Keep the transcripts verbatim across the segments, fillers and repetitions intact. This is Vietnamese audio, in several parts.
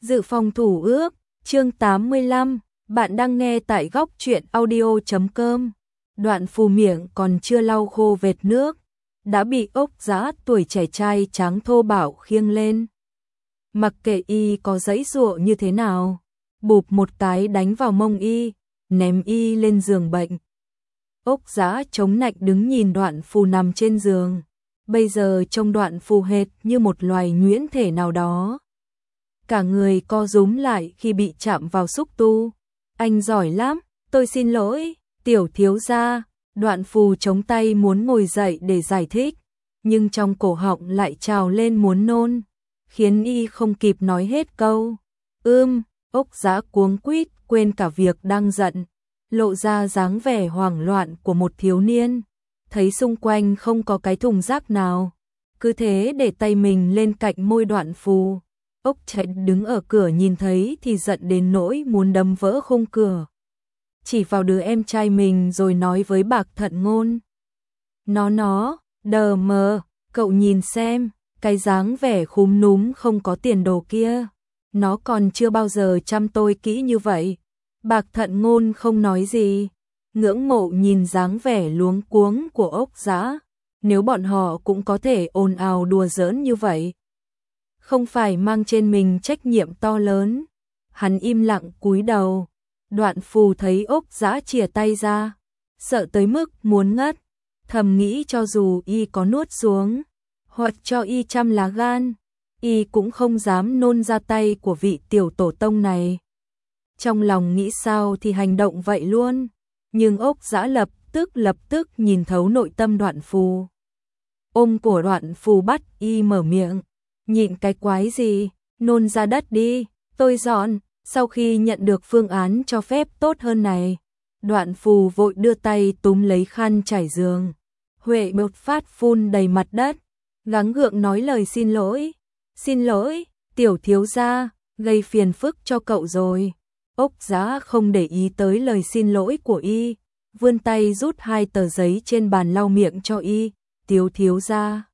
Dự phòng thủ ước, chương tám mươi lăm, bạn đang nghe tại góc truyện audio chấm com. Đoạn Phù miệng còn chưa lau khô vệt nước, đã bị Ốc Dã tuổi trẻ trai tráng thô bạo khiêng lên. Mặc kệ y có giãy giụa như thế nào, bụp một cái đánh vào mông y, ném y lên giường bệnh. Ốc Dã chống nạnh đứng nhìn Đoạn Phù nằm trên giường, bây giờ trông Đoạn Phù hệt như một loài nhuyễn thể nào đó. Cả người co rúm lại khi bị chạm vào xúc tu. Anh giỏi lắm, tôi xin lỗi, tiểu thiếu gia. Đoạn Phù chống tay muốn ngồi dậy để giải thích, nhưng trong cổ họng lại trào lên muốn nôn, khiến y không kịp nói hết câu. Ưm, Ốc Dã cuống quýt quên cả việc đang giận, lộ ra dáng vẻ hoảng loạn của một thiếu niên, thấy xung quanh không có cái thùng rác nào, cứ thế để tay mình lên cạnh môi Đoạn Phù. Ốc Trạch đứng ở cửa nhìn thấy thì giận đến nỗi muốn đâm vỡ khung cửa, chỉ vào đứa em trai mình rồi nói với Bạc Thận Ngôn. Nó nó, đờ mờ, cậu nhìn xem, cái dáng vẻ khúm núm không có tiền đồ kia, nó còn chưa bao giờ chăm tôi kỹ như vậy. Bạc Thận Ngôn không nói gì, ngưỡng mộ nhìn dáng vẻ luống cuống của Ốc Dã, nếu bọn họ cũng có thể ồn ào đùa giỡn như vậy, không phải mang trên mình trách nhiệm to lớn. Hắn im lặng cúi đầu. Đoạn Phù thấy Ốc Dã chìa tay ra, sợ tới mức muốn ngất, thầm nghĩ cho dù y có nuốt xuống, hoặc cho y trăm lá gan, y cũng không dám nôn ra tay của vị tiểu tổ tông này. Trong lòng nghĩ sao thì hành động vậy luôn, nhưng Ốc Dã lập tức lập tức nhìn thấu nội tâm Đoạn Phù. Ôm cổ Đoạn Phù bắt y mở miệng. Nhịn cái quái gì, nôn ra đất đi, tôi dọn. Sau khi nhận được phương án cho phép tốt hơn này, Đoạn Phù vội đưa tay túm lấy khăn trải giường. Huệ bột phát phun đầy mặt đất, gắng gượng nói lời xin lỗi. Xin lỗi, tiểu thiếu gia, gây phiền phức cho cậu rồi. Ốc Dã không để ý tới lời xin lỗi của y, vươn tay rút hai tờ giấy trên bàn lau miệng cho y. Tiểu thiếu gia.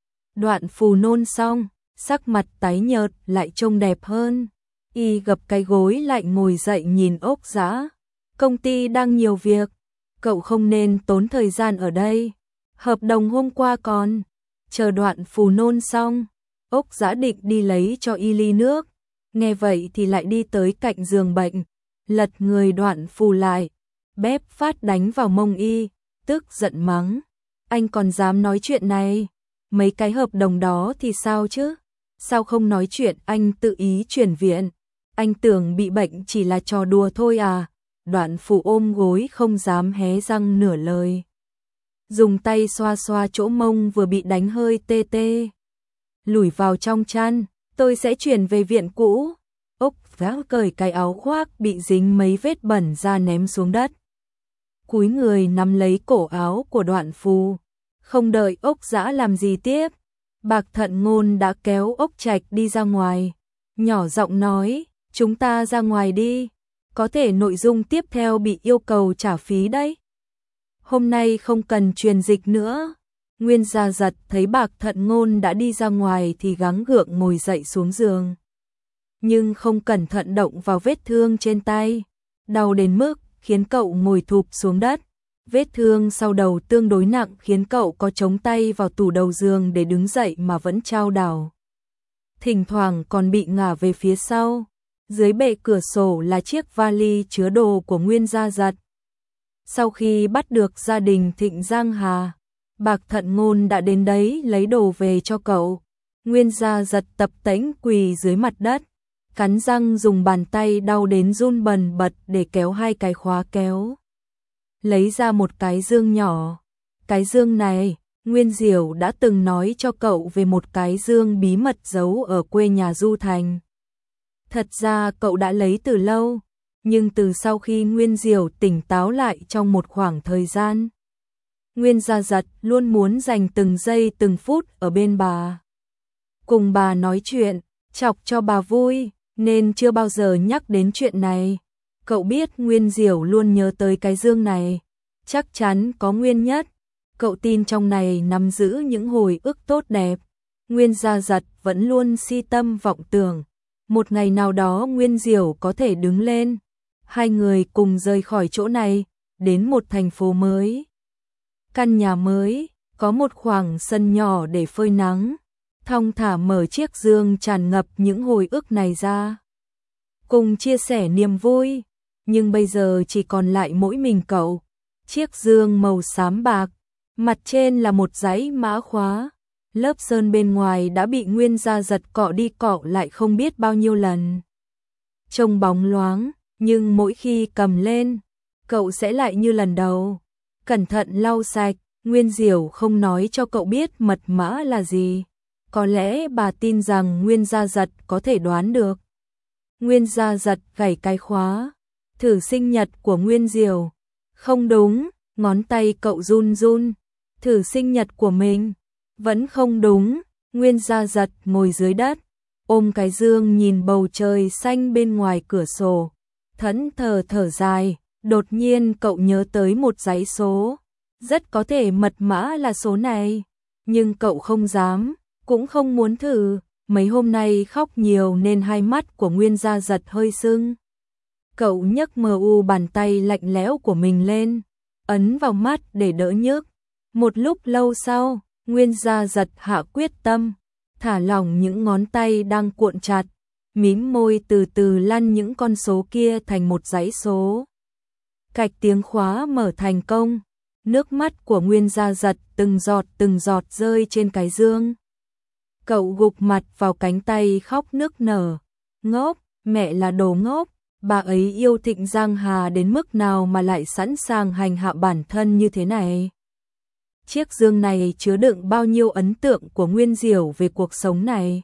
Đoạn Phù nôn xong, sắc mặt tái nhợt lại trông đẹp hơn. Y gập cái gối lại ngồi dậy nhìn Ốc Dã. Công ty đang nhiều việc, cậu không nên tốn thời gian ở đây. Hợp đồng hôm qua còn. Chờ Đoạn Phù nôn xong, Ốc Dã định đi lấy cho y ly nước. Nghe vậy thì lại đi tới cạnh giường bệnh, lật người Đoạn Phù lại, bép phát đánh vào mông y, tức giận mắng. Anh còn dám nói chuyện này? Mấy cái hợp đồng đó thì sao chứ? Sao không nói chuyện anh tự ý chuyển viện? Anh tưởng bị bệnh chỉ là trò đùa thôi à? Đoạn Phù ôm gối không dám hé răng nửa lời, dùng tay xoa xoa chỗ mông vừa bị đánh hơi tê tê. Lủi vào trong chăn, tôi sẽ chuyển về viện cũ. Ốc Dã cởi cái áo khoác bị dính mấy vết bẩn ra ném xuống đất, cúi người nắm lấy cổ áo của Đoạn Phù. Không đợi Ốc Dã làm gì tiếp, Bạc Thận Ngôn đã kéo Ốc Trạch đi ra ngoài, nhỏ giọng nói, chúng ta ra ngoài đi, có thể nội dung tiếp theo bị yêu cầu trả phí đấy. Hôm nay không cần truyền dịch nữa. Nguyên Gia Giật thấy Bạc Thận Ngôn đã đi ra ngoài thì gắng gượng ngồi dậy xuống giường, nhưng không cẩn thận động vào vết thương trên tay, đau đến mức khiến cậu ngồi thụp xuống đất. Vết thương sau đầu tương đối nặng khiến cậu có chống tay vào tủ đầu giường để đứng dậy mà vẫn chao đảo. Thỉnh thoảng còn bị ngả về phía sau. Dưới bệ cửa sổ là chiếc vali chứa đồ của Nguyên Gia Giật. Sau khi bắt được gia đình Thịnh Giang Hà, Bạc Thận Ngôn đã đến đấy lấy đồ về cho cậu. Nguyên Gia Giật tập tễnh quỳ dưới mặt đất, cắn răng dùng bàn tay đau đến run bần bật để kéo hai cái khóa kéo. Lấy ra một cái dương nhỏ. Cái dương này, Nguyên Diểu đã từng nói cho cậu về một cái dương bí mật giấu ở quê nhà Du Thành. Thật ra cậu đã lấy từ lâu, nhưng từ sau khi Nguyên Diểu tỉnh táo lại trong một khoảng thời gian, Nguyên Gia Giật luôn muốn dành từng giây từng phút ở bên bà, cùng bà nói chuyện, chọc cho bà vui, nên chưa bao giờ nhắc đến chuyện này. Cậu biết Nguyên Diểu luôn nhớ tới cái dương này, chắc chắn có nguyên nhất. Cậu tin trong này nắm giữ những hồi ức tốt đẹp. Nguyên Gia Giật vẫn luôn si tâm vọng tưởng, Một ngày nào đó Nguyên Diểu có thể đứng lên, hai người cùng rời khỏi chỗ này, đến một thành phố mới. Căn nhà mới, có một khoảng sân nhỏ để phơi nắng, thong thả mở chiếc giường tràn ngập những hồi ức này ra. Cùng chia sẻ niềm vui, nhưng bây giờ chỉ còn lại mỗi mình cậu. Chiếc giường màu xám bạc, mặt trên là một dãy mã khóa. Lớp sơn bên ngoài đã bị Nguyên Gia Giật cọ đi cọ lại không biết bao nhiêu lần. Trông bóng loáng, nhưng mỗi khi cầm lên, cậu sẽ lại như lần đầu. Cẩn thận lau sạch, Nguyên Diểu không nói cho cậu biết mật mã là gì. Có lẽ bà tin rằng Nguyên Gia Giật có thể đoán được. Nguyên Gia Giật gảy cái khóa, thử sinh nhật của Nguyên Diểu. Không đúng, ngón tay cậu run run, thử sinh nhật của mình. Vẫn không đúng, Nguyên Gia Giật ngồi dưới đất, ôm cái giường nhìn bầu trời xanh bên ngoài cửa sổ, thẫn thờ thở dài, đột nhiên cậu nhớ tới một dãy số, rất có thể mật mã là số này, nhưng cậu không dám, cũng không muốn thử, mấy hôm nay khóc nhiều nên hai mắt của Nguyên Gia Giật hơi sưng. Cậu nhấc mờ u bàn tay lạnh lẽo của mình lên, ấn vào mắt để đỡ nhức. Một lúc lâu sau, Nguyên Gia Giật hạ quyết tâm, thả lỏng những ngón tay đang cuộn chặt, mím môi từ từ lăn những con số kia thành một dãy số. Cạch tiếng khóa mở thành công, nước mắt của Nguyên Gia Giật từng giọt từng giọt rơi trên cái giường. Cậu gục mặt vào cánh tay khóc nức nở, ngốc, mẹ là đồ ngốc, bà ấy yêu Thịnh Giang Hà đến mức nào mà lại sẵn sàng hành hạ bản thân như thế này. Chiếc giường này chứa đựng bao nhiêu ấn tượng của Nguyên Diểu về cuộc sống này.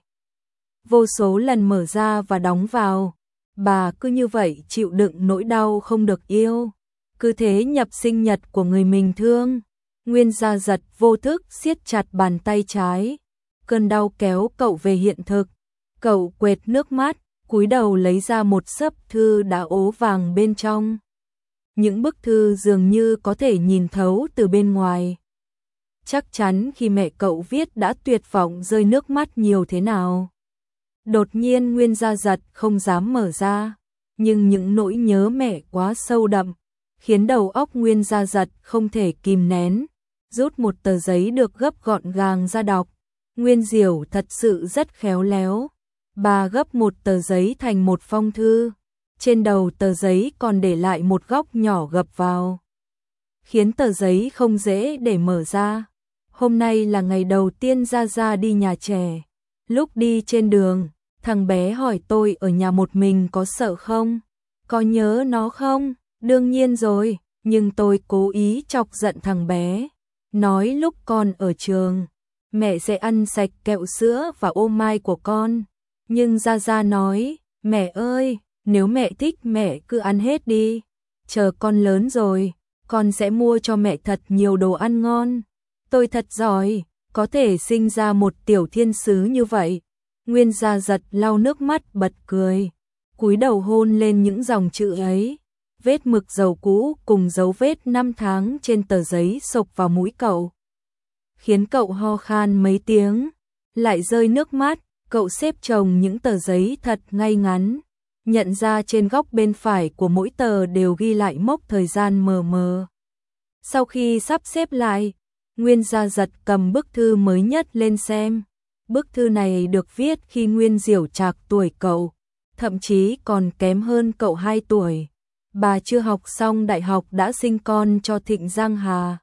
Vô số lần mở ra và đóng vào, bà cứ như vậy chịu đựng nỗi đau không được yêu. Cứ thế nhập sinh nhật của người mình thương. Nguyên Gia Giật vô thức siết chặt bàn tay trái. Cơn đau kéo cậu về hiện thực. Cậu quệt nước mắt, cúi đầu lấy ra một xấp thư đã ố vàng bên trong. Những bức thư dường như có thể nhìn thấu từ bên ngoài. Chắc chắn khi mẹ cậu viết đã tuyệt vọng rơi nước mắt nhiều thế nào. Đột nhiên Nguyên Gia Giật không dám mở ra, nhưng những nỗi nhớ mẹ quá sâu đậm, khiến đầu óc Nguyên Gia Giật không thể kìm nén, rút một tờ giấy được gấp gọn gàng ra đọc. Nguyên Diểu thật sự rất khéo léo, bà gấp một tờ giấy thành một phong thư, trên đầu tờ giấy còn để lại một góc nhỏ gập vào, khiến tờ giấy không dễ để mở ra. Hôm nay là ngày đầu tiên Gia Gia đi nhà trẻ. Lúc đi trên đường, thằng bé hỏi tôi ở nhà một mình có sợ không? Có nhớ nó không? Đương nhiên rồi, nhưng tôi cố ý chọc giận thằng bé. Nói lúc con ở trường, mẹ sẽ ăn sạch kẹo sữa và ô mai của con. Nhưng Gia Gia nói, mẹ ơi, nếu mẹ thích mẹ cứ ăn hết đi. Chờ con lớn rồi, con sẽ mua cho mẹ thật nhiều đồ ăn ngon. Tôi thật giỏi, có thể sinh ra một tiểu thiên sứ như vậy. Nguyên Gia Giật lau nước mắt bật cười, cúi đầu hôn lên những dòng chữ ấy. Vết mực dầu cũ cùng dấu vết năm tháng trên tờ giấy xộc vào mũi cậu, khiến cậu ho khan mấy tiếng, lại rơi nước mắt. Cậu xếp chồng những tờ giấy thật ngay ngắn, nhận ra trên góc bên phải của mỗi tờ đều ghi lại mốc thời gian mờ mờ. Sau khi sắp xếp lại, Nguyên Gia Giật cầm bức thư mới nhất lên xem. Bức thư này được viết khi Nguyên Diểu trạc tuổi cậu, thậm chí còn kém hơn cậu hai tuổi. Bà chưa học xong đại học đã sinh con cho Thịnh Giang Hà.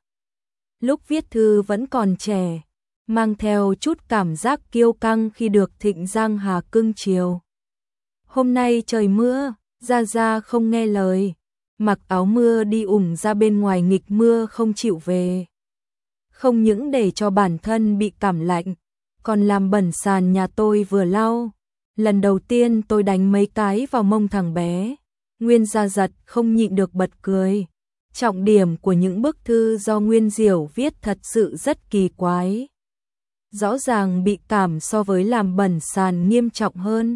Lúc viết thư vẫn còn trẻ, mang theo chút cảm giác kiêu căng khi được Thịnh Giang Hà cưng chiều. Hôm nay trời mưa, Gia Gia không nghe lời, mặc áo mưa đi ủng ra bên ngoài nghịch mưa không chịu về. Không những để cho bản thân bị cảm lạnh, còn làm bẩn sàn nhà tôi vừa lau. Lần đầu tiên tôi đánh mấy cái vào mông thằng bé. Nguyên Gia Giật không nhịn được bật cười. Trọng điểm của những bức thư do Nguyên Diểu viết thật sự rất kỳ quái. Rõ ràng bị cảm so với làm bẩn sàn nghiêm trọng hơn.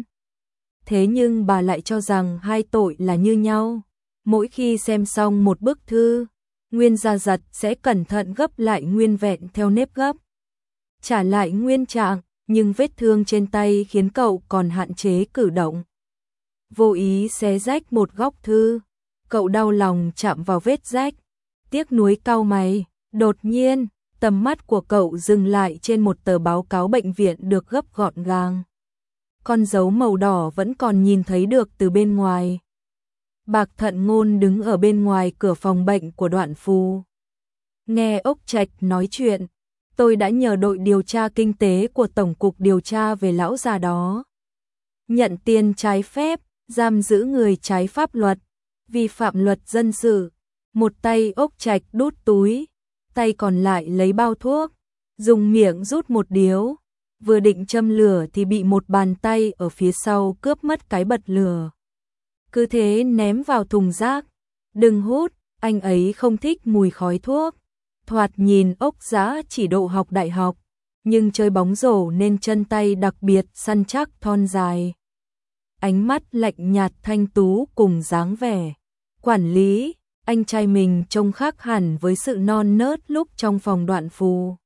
Thế nhưng bà lại cho rằng hai tội là như nhau. Mỗi khi xem xong một bức thư, Nguyên Gia Giật sẽ cẩn thận gấp lại nguyên vẹn theo nếp gấp, trả lại nguyên trạng. nhưng vết thương trên tay khiến cậu còn hạn chế cử động. Vô ý xé rách một góc thư, cậu đau lòng chạm vào vết rách, tiếc nuối cau mày. Đột nhiên, tầm mắt của cậu dừng lại trên một tờ báo cáo bệnh viện được gấp gọn gàng. Con dấu màu đỏ vẫn còn nhìn thấy được từ bên ngoài. Bạc Thận Ngôn đứng ở bên ngoài cửa phòng bệnh của Đoạn Phù. Nghe Ốc Trạch nói chuyện, tôi đã nhờ đội điều tra kinh tế của Tổng cục điều tra về lão già đó. Nhận tiền trái phép, giam giữ người trái pháp luật, vi phạm luật dân sự. Một tay Ốc Trạch đút túi, tay còn lại lấy bao thuốc, dùng miệng rút một điếu. Vừa định châm lửa thì bị một bàn tay ở phía sau cướp mất cái bật lửa. Cứ thế ném vào thùng rác. Đừng hút, anh ấy không thích mùi khói thuốc. Thoạt nhìn Ốc Dã chỉ độ học đại học, nhưng chơi bóng rổ nên chân tay đặc biệt săn chắc thon dài. Ánh mắt lạnh nhạt thanh tú cùng dáng vẻ quản lý, anh trai mình trông khác hẳn với sự non nớt lúc trong phòng Đoạn Phù.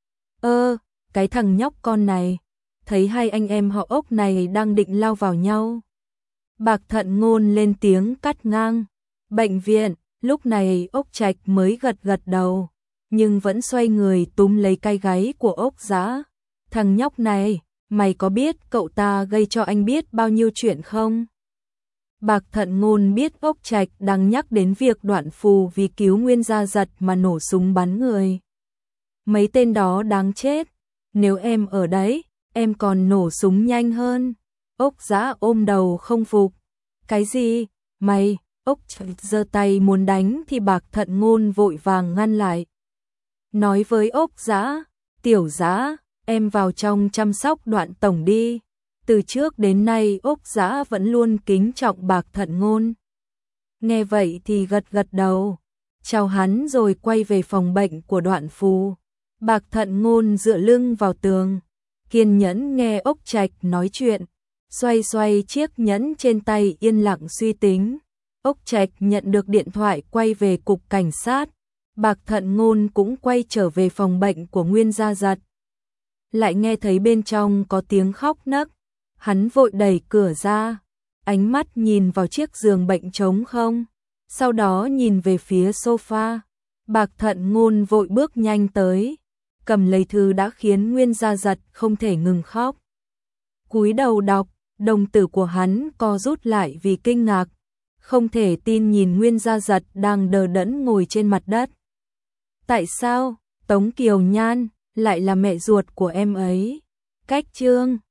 Ơ, cái thằng nhóc con này, thấy hai anh em họ Ốc này đang định lao vào nhau. Bạc Thận Ngôn lên tiếng cắt ngang. Bệnh viện, lúc này Ốc Trạch mới gật gật đầu, nhưng vẫn xoay người túm lấy cái gáy của Ốc Dã. Thằng nhóc này, mày có biết cậu ta gây cho anh biết bao nhiêu chuyện không? Bạc Thận Ngôn biết Ốc Trạch đang nhắc đến việc Đoạn Phù vì cứu Nguyên Gia Giật mà nổ súng bắn người. Mấy tên đó đáng chết, nếu em ở đấy, em còn nổ súng nhanh hơn. Ốc Dã ôm đầu không phục. Cái gì? Mày? Ốc Trạch giơ tay muốn đánh thì Bạc Thận Ngôn vội vàng ngăn lại. Nói với Ốc Dã, Tiểu Dã, em vào trong chăm sóc Đoạn tổng đi. Từ trước đến nay Ốc Dã vẫn luôn kính trọng Bạc Thận Ngôn. Nghe vậy thì gật gật đầu, chào hắn rồi quay về phòng bệnh của Đoạn Phù. Bạc Thận Ngôn dựa lưng vào tường, kiên nhẫn nghe Ốc Trạch nói chuyện, xoay xoay chiếc nhẫn trên tay yên lặng suy tính. Ốc Trạch nhận được điện thoại quay về cục cảnh sát. Bạc Thận Ngôn cũng quay trở về phòng bệnh của Nguyên Gia Giật. Lại nghe thấy bên trong có tiếng khóc nấc. Hắn vội đẩy cửa ra, ánh mắt nhìn vào chiếc giường bệnh trống không, sau đó nhìn về phía sofa. Bạc Thận Ngôn vội bước nhanh tới, cầm lấy thư đã khiến Nguyên Gia Giật không thể ngừng khóc. Cúi đầu đọc, đồng tử của hắn co rút lại vì kinh ngạc, không thể tin nhìn Nguyên Gia Giật đang đờ đẫn ngồi trên mặt đất. Tại sao Tống Kiều Nhan lại là mẹ ruột của em ấy? Cách chương